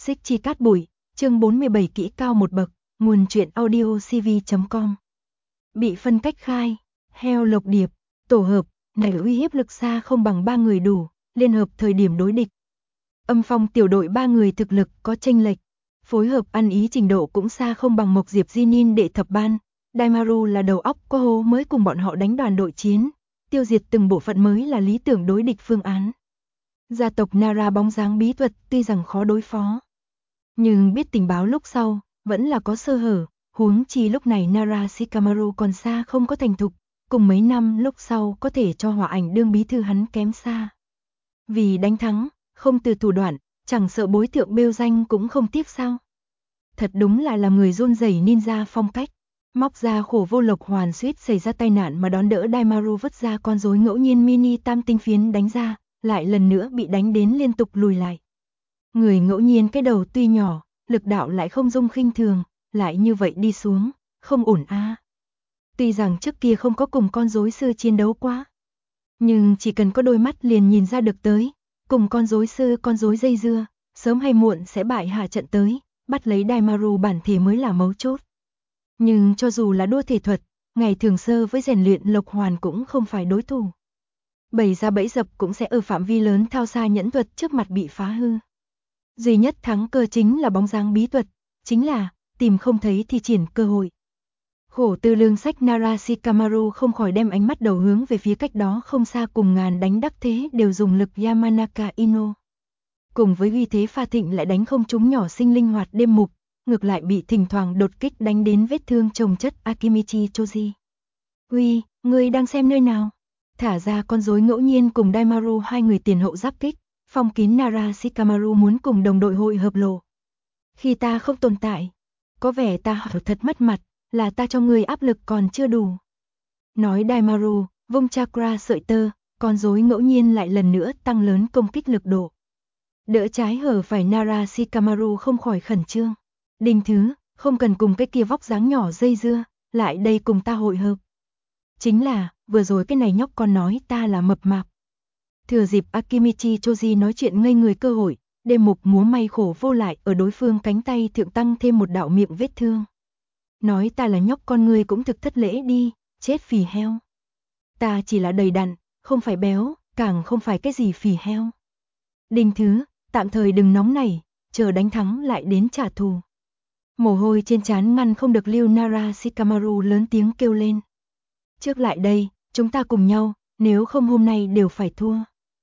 Xích chi cát bụi, chương 47 kỹ cao một bậc, nguồn truyện audio cv.com. Bị phân cách khai, heo lộc điệp, tổ hợp, này uy hiếp lực xa không bằng 3 người đủ, liên hợp thời điểm đối địch. Âm Phong tiểu đội 3 người thực lực có chênh lệch, phối hợp ăn ý trình độ cũng xa không bằng Mộc Diệp Jinin đệ thập ban. Daimaru là đầu óc có hố mới cùng bọn họ đánh đoàn đội chiến, tiêu diệt từng bộ phận mới là lý tưởng đối địch phương án. Gia tộc Nara bóng dáng bí thuật tuy rằng khó đối phó, nhưng biết tình báo lúc sau, vẫn là có sơ hở, huống chi lúc này Nara Shikamaru còn xa không có thành thục, cùng mấy năm lúc sau có thể cho Hỏa Ảnh đương bí thư hắn kém xa. Vì đánh thắng, không từ thủ đoạn, chẳng sợ bối thượng bêu danh cũng không tiếc sao. Thật đúng là làm người run rẩy ninja phong cách. Móc ra khổ vô lộc hoàn suýt xảy ra tai nạn mà đón đỡ Daimaru vứt ra con rối ngẫu nhiên mini tam tinh phiến đánh ra, lại lần nữa bị đánh đến liên tục lùi lại. Người ngẫu nhiên cái đầu tuy nhỏ, lực đạo lại không dung khinh thường, lại như vậy đi xuống, không ổn a. Tuy rằng trước kia không có cùng con rối sư chiến đấu quá, nhưng chỉ cần có đôi mắt liền nhìn ra được tới, cùng con rối sư con rối dây dưa, sớm hay muộn sẽ bại hạ trận tới, bắt lấy Daimaru bản thể mới là mấu chốt. Nhưng cho dù là đua thể thuật, ngày thường sơ với rèn luyện Lộc Hoàn cũng không phải đối thủ. Bày ra bẫy dập cũng sẽ ở phạm vi lớn thao xa nhẫn thuật trước mặt bị phá hư. Duy nhất thắng cơ chính là bóng dáng bí thuật, chính là tìm không thấy thi triển cơ hội. Khổ tư lương sách Nara Shikamaru không khỏi đem ánh mắt đầu hướng về phía cách đó không xa cùng ngàn đánh đắc thế đều dùng lực Yamanaka Ino. Cùng với uy thế pha thịnh lại đánh không trúng nhỏ sinh linh hoạt đêm mục, ngược lại bị thỉnh thoảng đột kích đánh đến vết thương chồng chất Akimichi Choji. Uy, ngươi đang xem nơi nào? Thả ra con rối ngẫu nhiên cùng Daimaru hai người tiền hậu giáp kích, phong kín Nara Shikamaru muốn cùng đồng đội hội hợp lộ. Khi ta không tồn tại, có vẻ ta hỏi thật mất mặt, là ta cho ngươi áp lực còn chưa đủ. Nói Daimaru, vung chakra sợi tơ, con rối ngẫu nhiên lại lần nữa tăng lớn công kích lực độ. Đỡ trái hở phải Nara Shikamaru không khỏi khẩn trương. Đinh Thứ, không cần cùng cái kia vóc dáng nhỏ dây dưa, lại đây cùng ta hội hợp. Chính là, vừa rồi cái này nhóc con nói ta là mập mạp. Thừa dịp Akimichi Choji nói chuyện ngây người cơ hội, đêm mục múa may khổ vô lại ở đối phương cánh tay thượng tăng thêm một đạo miệng vết thương. Nói ta là nhóc con ngươi cũng thực thất lễ đi, chết phì heo. Ta chỉ là đầy đặn, không phải béo, càng không phải cái gì phì heo. Đinh Thứ, tạm thời đừng nóng nảy, chờ đánh thắng lại đến trả thù. Mồ hôi trên trán ngăn không được lưu Nara Shikamaru lớn tiếng kêu lên. Trước lại đây, chúng ta cùng nhau, nếu không hôm nay đều phải thua.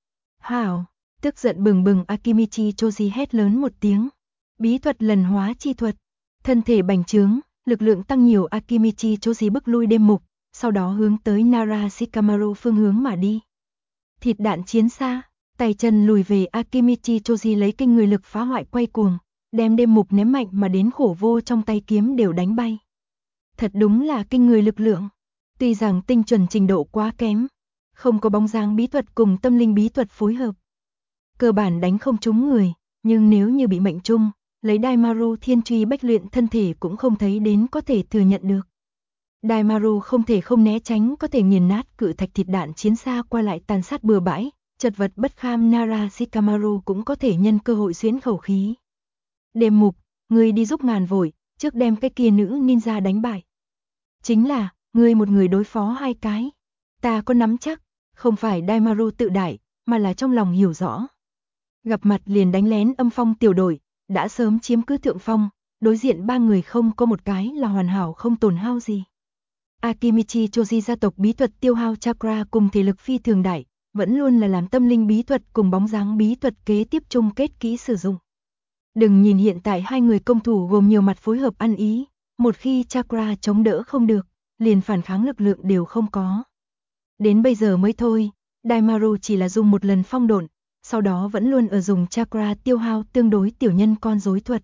Hảo, tức giận bừng bừng Akimichi Choji hét lớn một tiếng. Bí thuật lần hóa chi thuật, thân thể bành trướng, lực lượng tăng nhiều Akimichi Choji bức lui đêm mục, sau đó hướng tới Nara Shikamaru phương hướng mà đi. Thịt đạn chiến xa, tay chân lùi về Akimichi Choji lấy kinh người lực phá hoại quay cuồng, đem đêm mục ném mạnh mà đến khổ vô trong tay kiếm đều đánh bay. Thật đúng là kinh người lực lượng. Tuy rằng tinh chuẩn trình độ quá kém, không có bóng dáng bí thuật cùng tâm linh bí thuật phối hợp, cơ bản đánh không trúng người, nhưng nếu như bị mệnh trung, lấy Daimaru thiên truy bách luyện thân thể cũng không thấy đến có thể thừa nhận được. Daimaru không thể không né tránh có thể nghiền nát cự thạch thịt đạn chiến xa qua lại tàn sát bừa bãi, chật vật bất kham Nara Shikamaru cũng có thể nhân cơ hội xuyến khẩu khí. Đêm mục, ngươi đi giúp ngàn vội, trước đem cái kia nữ ninja đánh bại. Chính là, ngươi một người đối phó hai cái. Ta có nắm chắc, không phải Daimaru tự đại, mà là trong lòng hiểu rõ. Gặp mặt liền đánh lén Âm Phong tiểu đội, đã sớm chiếm cứ thượng phong, đối diện ba người không có một cái là hoàn hảo không tổn hao gì. Akimichi Choji gia tộc bí thuật tiêu hao chakra cùng thể lực phi thường đại, vẫn luôn là làm tâm linh bí thuật cùng bóng dáng bí thuật kế tiếp chung kết kỹ sử dụng. Đừng nhìn hiện tại hai người công thủ gồm nhiều mặt phối hợp ăn ý, một khi chakra chống đỡ không được, liền phản kháng lực lượng đều không có. Đến bây giờ mới thôi, Daimaru chỉ là dùng một lần phong độn, sau đó vẫn luôn ở dùng chakra tiêu hao tương đối tiểu nhân con rối thuật.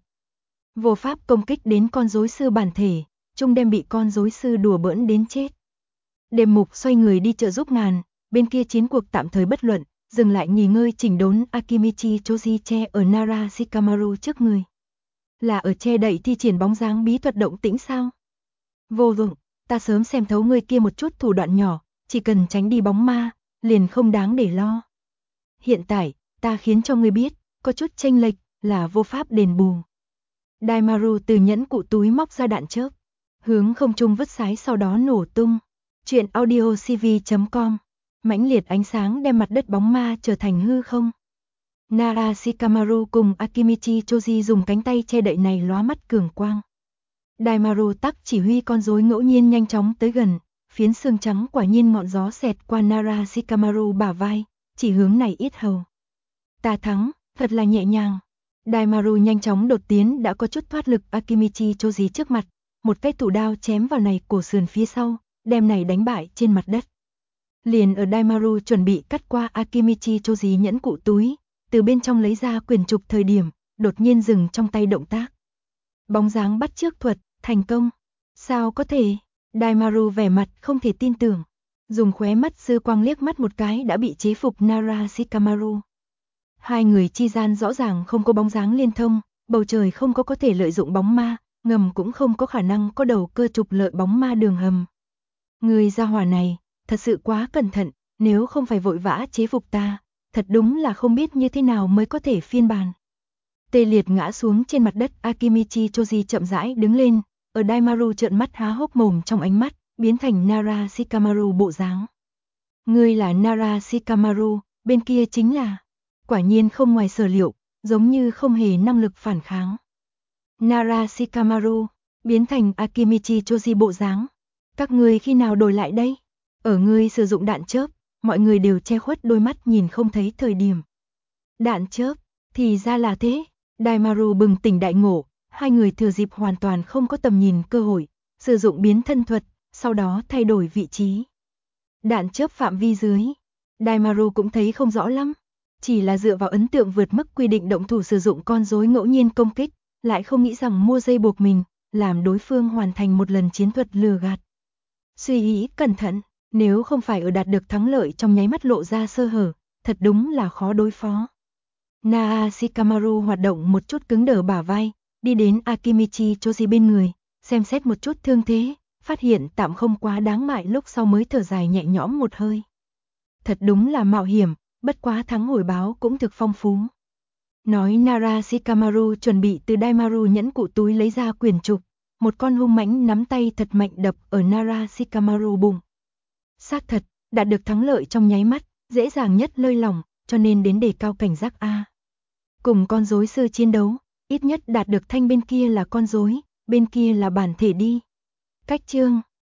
Vô pháp công kích đến con rối sư bản thể, chung đem bị con rối sư đùa bỡn đến chết. Đêm mục xoay người đi trợ giúp ngàn, bên kia chiến cuộc tạm thời bất luận, dừng lại nghỉ ngơi chỉnh đốn Akimichi Choji che ở Nara Shikamaru trước người. Là ở che đậy thi triển bóng dáng bí thuật động tĩnh sao? Vô dụng, ta sớm xem thấu ngươi kia một chút thủ đoạn nhỏ, chỉ cần tránh đi bóng ma, liền không đáng để lo. Hiện tại, ta khiến cho ngươi biết, có chút chênh lệch, là vô pháp đền bù. Daimaru từ nhẫn cụ túi móc ra đạn chớp, hướng không trung vứt sái sau đó nổ tung. Truyện audio cv.com. Mãnh liệt ánh sáng đem mặt đất bóng ma trở thành hư không. Nara Shikamaru cùng Akimichi Choji dùng cánh tay che đậy này lóa mắt cường quang. Daimaru tắc chỉ huy con rối ngẫu nhiên nhanh chóng tới gần, phiến xương trắng quả nhiên ngọn gió xẹt qua Nara Shikamaru bả vai, chỉ hướng này ít hầu. Ta thắng, thật là nhẹ nhàng. Daimaru nhanh chóng đột tiến đã có chút thoát lực Akimichi Choji trước mặt, một cái thủ đao chém vào này cổ sườn phía sau, đem này đánh bại trên mặt đất. Liền ở Daimaru chuẩn bị cắt qua Akimichi Choji nhẫn cụ túi, từ bên trong lấy ra quyền trục thời điểm, đột nhiên dừng trong tay động tác. Bóng dáng bắt chước thuật, thành công. Sao có thể? Daimaru vẻ mặt không thể tin tưởng, dùng khóe mắt dư quang liếc mắt một cái đã bị chế phục Nara Shikamaru. Hai người chi gian rõ ràng không có bóng dáng liên thông, bầu trời không có thể lợi dụng bóng ma, ngầm cũng không có khả năng có đầu cơ trục lợi bóng ma đường hầm. Người gia hỏa này, thật sự quá cẩn thận, nếu không phải vội vã chế phục ta, thật đúng là không biết như thế nào mới có thể phiên bản. Tê liệt ngã xuống trên mặt đất Akimichi Choji chậm rãi đứng lên, ở Daimaru trợn mắt há hốc mồm trong ánh mắt, biến thành Nara Shikamaru bộ dáng. Ngươi là Nara Shikamaru, bên kia chính là... Quả nhiên không ngoài sở liệu, giống như không hề năng lực phản kháng. Nara Shikamaru, biến thành Akimichi Choji bộ dáng. Các ngươi khi nào đổi lại đây? Ở ngươi sử dụng đạn chớp, mọi người đều che khuất đôi mắt nhìn không thấy thời điểm. Đạn chớp, thì ra là thế. Daimaru bừng tỉnh đại ngộ, hai người thừa dịp hoàn toàn không có tầm nhìn cơ hội, sử dụng biến thân thuật, sau đó thay đổi vị trí. Đạn chớp phạm vi dưới, Daimaru cũng thấy không rõ lắm, chỉ là dựa vào ấn tượng vượt mức quy định động thủ sử dụng con rối ngẫu nhiên công kích, lại không nghĩ rằng mua dây buộc mình, làm đối phương hoàn thành một lần chiến thuật lừa gạt. Suy nghĩ cẩn thận, nếu không phải ở đạt được thắng lợi trong nháy mắt lộ ra sơ hở, thật đúng là khó đối phó. Nara Shikamaru hoạt động một chút cứng đờ bả vai, đi đến Akimichi Choji bên người, xem xét một chút thương thế, phát hiện tạm không quá đáng ngại lúc sau mới thở dài nhẹ nhõm một hơi. Thật đúng là mạo hiểm, bất quá thắng hồi báo cũng thực phong phú. Nói Nara Shikamaru chuẩn bị từ Daimaru nhẫn cụ túi lấy ra quyền trục, một con hung mãnh nắm tay thật mạnh đập ở Nara Shikamaru bụng. Xác thật, đạt được thắng lợi trong nháy mắt, dễ dàng nhất lơi lỏng, cho nên đến đề cao cảnh giác A. Cùng con rối sư chiến đấu, ít nhất đạt được thanh bên kia là con rối, bên kia là bản thể đi. Cách chương